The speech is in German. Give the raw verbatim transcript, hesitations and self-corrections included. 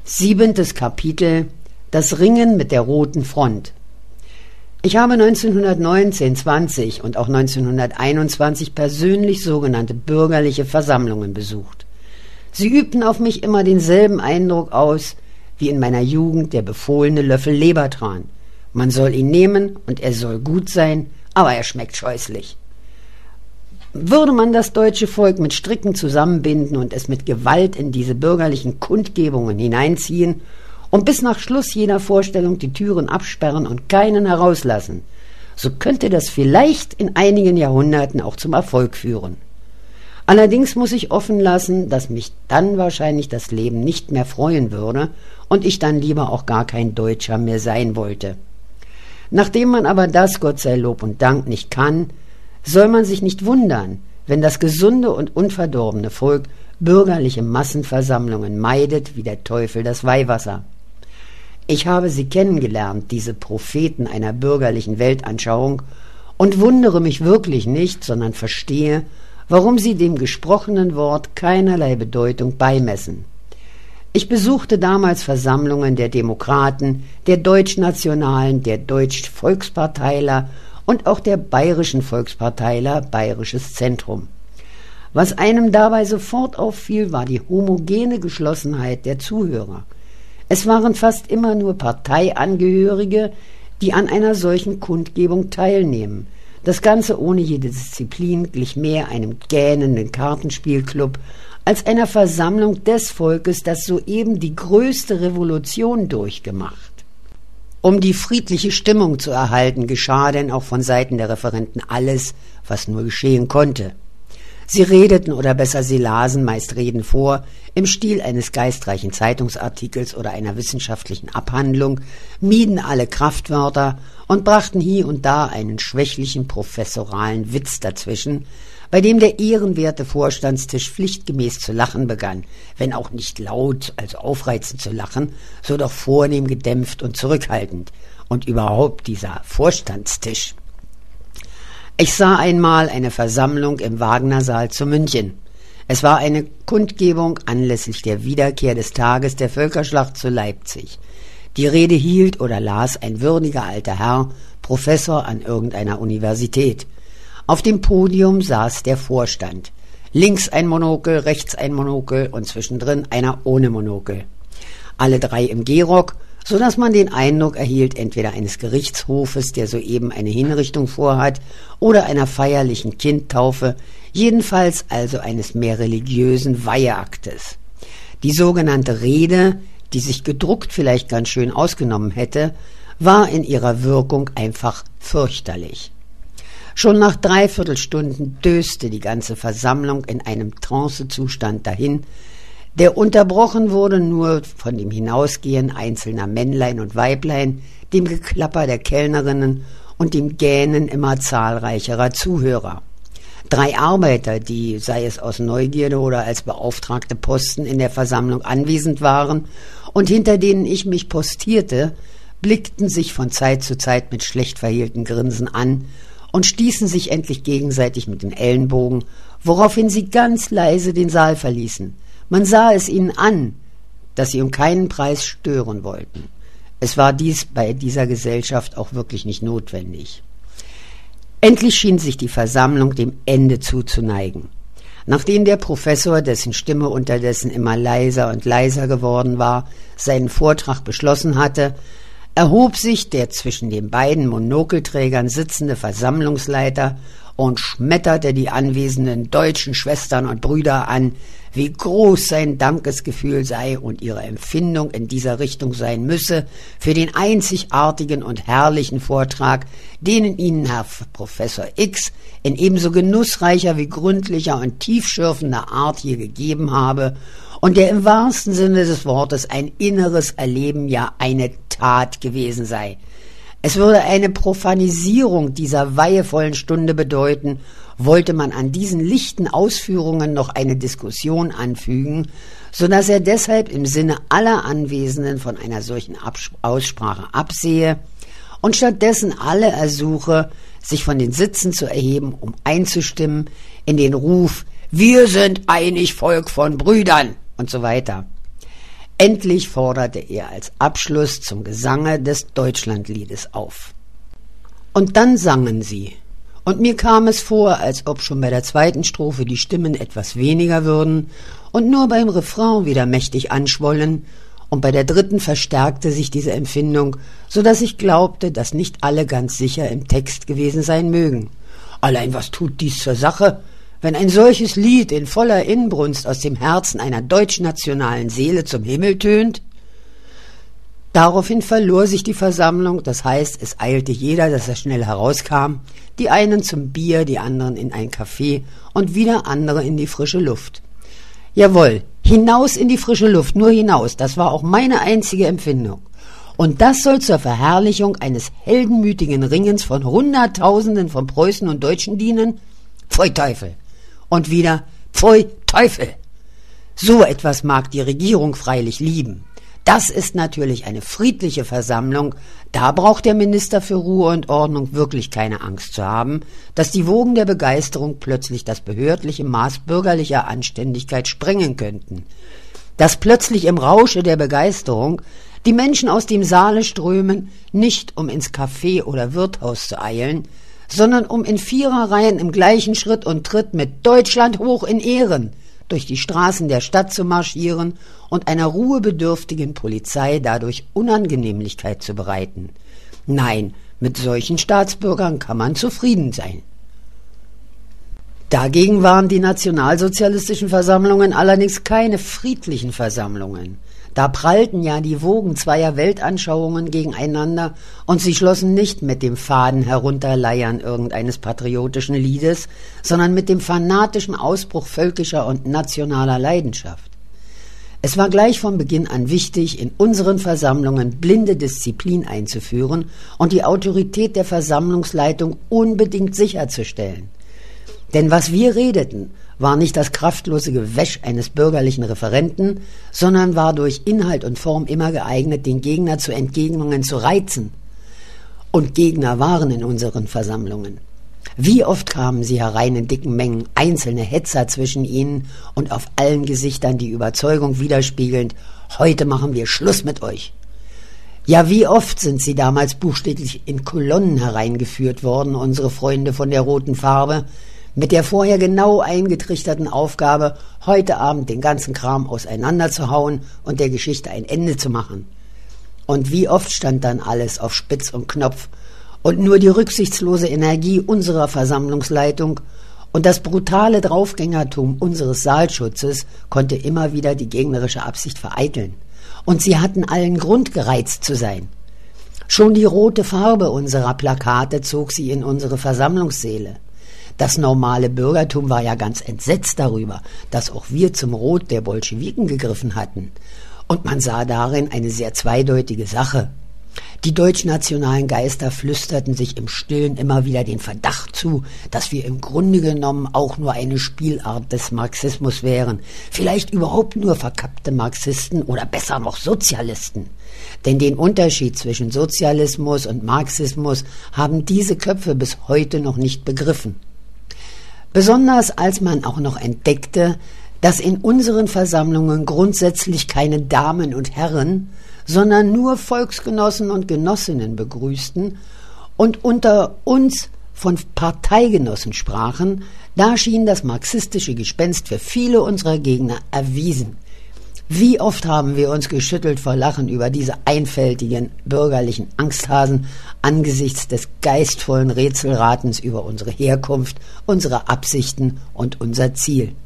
Siebentes Kapitel: Das Ringen mit der Roten Front. Ich habe neunzehnhundertneunzehn, zwanzig und auch neunzehnhunderteinundzwanzig persönlich sogenannte bürgerliche Versammlungen besucht. Sie übten auf mich immer denselben Eindruck aus wie in meiner Jugend der befohlene Löffel Lebertran. Man soll ihn nehmen und er soll gut sein, aber er schmeckt scheußlich. Würde man das deutsche Volk mit Stricken zusammenbinden und es mit Gewalt in diese bürgerlichen Kundgebungen hineinziehen und bis nach Schluss jeder Vorstellung die Türen absperren und keinen herauslassen, so könnte das vielleicht in einigen Jahrhunderten auch zum Erfolg führen. Allerdings muss ich offen lassen, dass mich dann wahrscheinlich das Leben nicht mehr freuen würde und ich dann lieber auch gar kein Deutscher mehr sein wollte. Nachdem man aber das, Gott sei Lob und Dank, nicht kann, soll man sich nicht wundern, wenn das gesunde und unverdorbene Volk bürgerliche Massenversammlungen meidet wie der Teufel das Weihwasser. Ich habe sie kennengelernt, diese Propheten einer bürgerlichen Weltanschauung, und wundere mich wirklich nicht, sondern verstehe, warum sie dem gesprochenen Wort keinerlei Bedeutung beimessen. Ich besuchte damals Versammlungen der Demokraten, der Deutschnationalen, der Deutsch-Volksparteiler und auch der Bayerischen Volksparteiler Bayerisches Zentrum. Was einem dabei sofort auffiel, war die homogene Geschlossenheit der Zuhörer. Es waren fast immer nur Parteiangehörige, die an einer solchen Kundgebung teilnehmen. Das Ganze ohne jede Disziplin glich mehr einem gähnenden Kartenspielclub als einer Versammlung des Volkes, das soeben die größte Revolution durchgemacht. Um die friedliche Stimmung zu erhalten, geschah denn auch von Seiten der Referenten alles, was nur geschehen konnte. Sie redeten, oder besser sie lasen meist Reden vor, im Stil eines geistreichen Zeitungsartikels oder einer wissenschaftlichen Abhandlung, mieden alle Kraftwörter und brachten hier und da einen schwächlichen professoralen Witz dazwischen, bei dem der ehrenwerte Vorstandstisch pflichtgemäß zu lachen begann, wenn auch nicht laut, also aufreizend zu lachen, so doch vornehm gedämpft und zurückhaltend. Und überhaupt dieser Vorstandstisch. Ich sah einmal eine Versammlung im Wagnersaal zu München. Es war eine Kundgebung anlässlich der Wiederkehr des Tages der Völkerschlacht zu Leipzig. Die Rede hielt oder las ein würdiger alter Herr, Professor an irgendeiner Universität. Auf dem Podium saß der Vorstand. Links ein Monokel, rechts ein Monokel und zwischendrin einer ohne Monokel. Alle drei im Gehrock, so dass man den Eindruck erhielt, entweder eines Gerichtshofes, der soeben eine Hinrichtung vorhat, oder einer feierlichen Kindtaufe, jedenfalls also eines mehr religiösen Weiheaktes. Die sogenannte Rede, die sich gedruckt vielleicht ganz schön ausgenommen hätte, war in ihrer Wirkung einfach fürchterlich. Schon nach dreiviertel Stunden döste die ganze Versammlung in einem Trancezustand dahin, der unterbrochen wurde nur von dem Hinausgehen einzelner Männlein und Weiblein, dem Geklapper der Kellnerinnen und dem Gähnen immer zahlreicherer Zuhörer. Drei Arbeiter, die, sei es aus Neugierde oder als beauftragte Posten, in der Versammlung anwesend waren und hinter denen ich mich postierte, blickten sich von Zeit zu Zeit mit schlecht verhehlten Grinsen an und stießen sich endlich gegenseitig mit den Ellenbogen, woraufhin sie ganz leise den Saal verließen. Man sah es ihnen an, dass sie um keinen Preis stören wollten. Es war dies bei dieser Gesellschaft auch wirklich nicht notwendig. Endlich schien sich die Versammlung dem Ende zuzuneigen. Nachdem der Professor, dessen Stimme unterdessen immer leiser und leiser geworden war, seinen Vortrag beschlossen hatte, erhob sich der zwischen den beiden Monokelträgern sitzende Versammlungsleiter und schmetterte die anwesenden deutschen Schwestern und Brüder an, wie groß sein Dankesgefühl sei und ihre Empfindung in dieser Richtung sein müsse für den einzigartigen und herrlichen Vortrag, den ihnen Herr Professor X in ebenso genussreicher wie gründlicher und tiefschürfender Art hier gegeben habe und der im wahrsten Sinne des Wortes ein inneres Erleben, ja eine Tat gewesen sei. Es würde eine Profanisierung dieser weihevollen Stunde bedeuten, wollte man an diesen lichten Ausführungen noch eine Diskussion anfügen, so dass er deshalb im Sinne aller Anwesenden von einer solchen Abs- Aussprache absehe und stattdessen alle ersuche, sich von den Sitzen zu erheben, um einzustimmen in den Ruf »Wir sind einig Volk von Brüdern« und so weiter. Endlich forderte er als Abschluss zum Gesange des Deutschlandliedes auf. Und dann sangen sie, und mir kam es vor, als ob schon bei der zweiten Strophe die Stimmen etwas weniger würden und nur beim Refrain wieder mächtig anschwollen, und bei der dritten verstärkte sich diese Empfindung, so dass ich glaubte, dass nicht alle ganz sicher im Text gewesen sein mögen. Allein was tut dies zur Sache, wenn ein solches Lied in voller Inbrunst aus dem Herzen einer deutschnationalen Seele zum Himmel tönt? Daraufhin verlor sich die Versammlung, das heißt, es eilte jeder, dass er schnell herauskam, die einen zum Bier, die anderen in ein Café und wieder andere in die frische Luft. Jawohl, hinaus in die frische Luft, nur hinaus, das war auch meine einzige Empfindung. Und das soll zur Verherrlichung eines heldenmütigen Ringens von Hunderttausenden von Preußen und Deutschen dienen? Pfui Teufel! Und wieder Pfui Teufel! So etwas mag die Regierung freilich lieben. Das ist natürlich eine friedliche Versammlung, da braucht der Minister für Ruhe und Ordnung wirklich keine Angst zu haben, dass die Wogen der Begeisterung plötzlich das behördliche Maß bürgerlicher Anständigkeit sprengen könnten. Dass plötzlich im Rausche der Begeisterung die Menschen aus dem Saale strömen, nicht um ins Café oder Wirtshaus zu eilen, sondern um in Viererreihen im gleichen Schritt und Tritt mit Deutschland hoch in Ehren durch die Straßen der Stadt zu marschieren und einer ruhebedürftigen Polizei dadurch Unangenehmlichkeit zu bereiten. Nein, mit solchen Staatsbürgern kann man zufrieden sein. Dagegen waren die nationalsozialistischen Versammlungen allerdings keine friedlichen Versammlungen. Da prallten ja die Wogen zweier Weltanschauungen gegeneinander und sie schlossen nicht mit dem faden Herunterleiern irgendeines patriotischen Liedes, sondern mit dem fanatischen Ausbruch völkischer und nationaler Leidenschaft. Es war gleich von Beginn an wichtig, in unseren Versammlungen blinde Disziplin einzuführen und die Autorität der Versammlungsleitung unbedingt sicherzustellen. Denn was wir redeten, war nicht das kraftlose Gewäsch eines bürgerlichen Referenten, sondern war durch Inhalt und Form immer geeignet, den Gegner zu Entgegnungen zu reizen. Und Gegner waren in unseren Versammlungen. Wie oft kamen sie herein in dicken Mengen, einzelne Hetzer zwischen ihnen und auf allen Gesichtern die Überzeugung widerspiegelnd, heute machen wir Schluss mit euch. Ja, wie oft sind sie damals buchstäblich in Kolonnen hereingeführt worden, unsere Freunde von der roten Farbe, mit der vorher genau eingetrichterten Aufgabe, heute Abend den ganzen Kram auseinanderzuhauen und der Geschichte ein Ende zu machen. Und wie oft stand dann alles auf Spitz und Knopf und nur die rücksichtslose Energie unserer Versammlungsleitung und das brutale Draufgängertum unseres Saalschutzes konnte immer wieder die gegnerische Absicht vereiteln. Und sie hatten allen Grund, gereizt zu sein. Schon die rote Farbe unserer Plakate zog sie in unsere Versammlungssäle. Das normale Bürgertum war ja ganz entsetzt darüber, dass auch wir zum Rot der Bolschewiken gegriffen hatten. Und man sah darin eine sehr zweideutige Sache. Die deutschnationalen Geister flüsterten sich im Stillen immer wieder den Verdacht zu, dass wir im Grunde genommen auch nur eine Spielart des Marxismus wären, vielleicht überhaupt nur verkappte Marxisten oder besser noch Sozialisten. Denn den Unterschied zwischen Sozialismus und Marxismus haben diese Köpfe bis heute noch nicht begriffen. Besonders als man auch noch entdeckte, dass in unseren Versammlungen grundsätzlich keine Damen und Herren, sondern nur Volksgenossen und Genossinnen begrüßten und unter uns von Parteigenossen sprachen, da schien das marxistische Gespenst für viele unserer Gegner erwiesen. Wie oft haben wir uns geschüttelt vor Lachen über diese einfältigen bürgerlichen Angsthasen angesichts des geistvollen Rätselratens über unsere Herkunft, unsere Absichten und unser Ziel.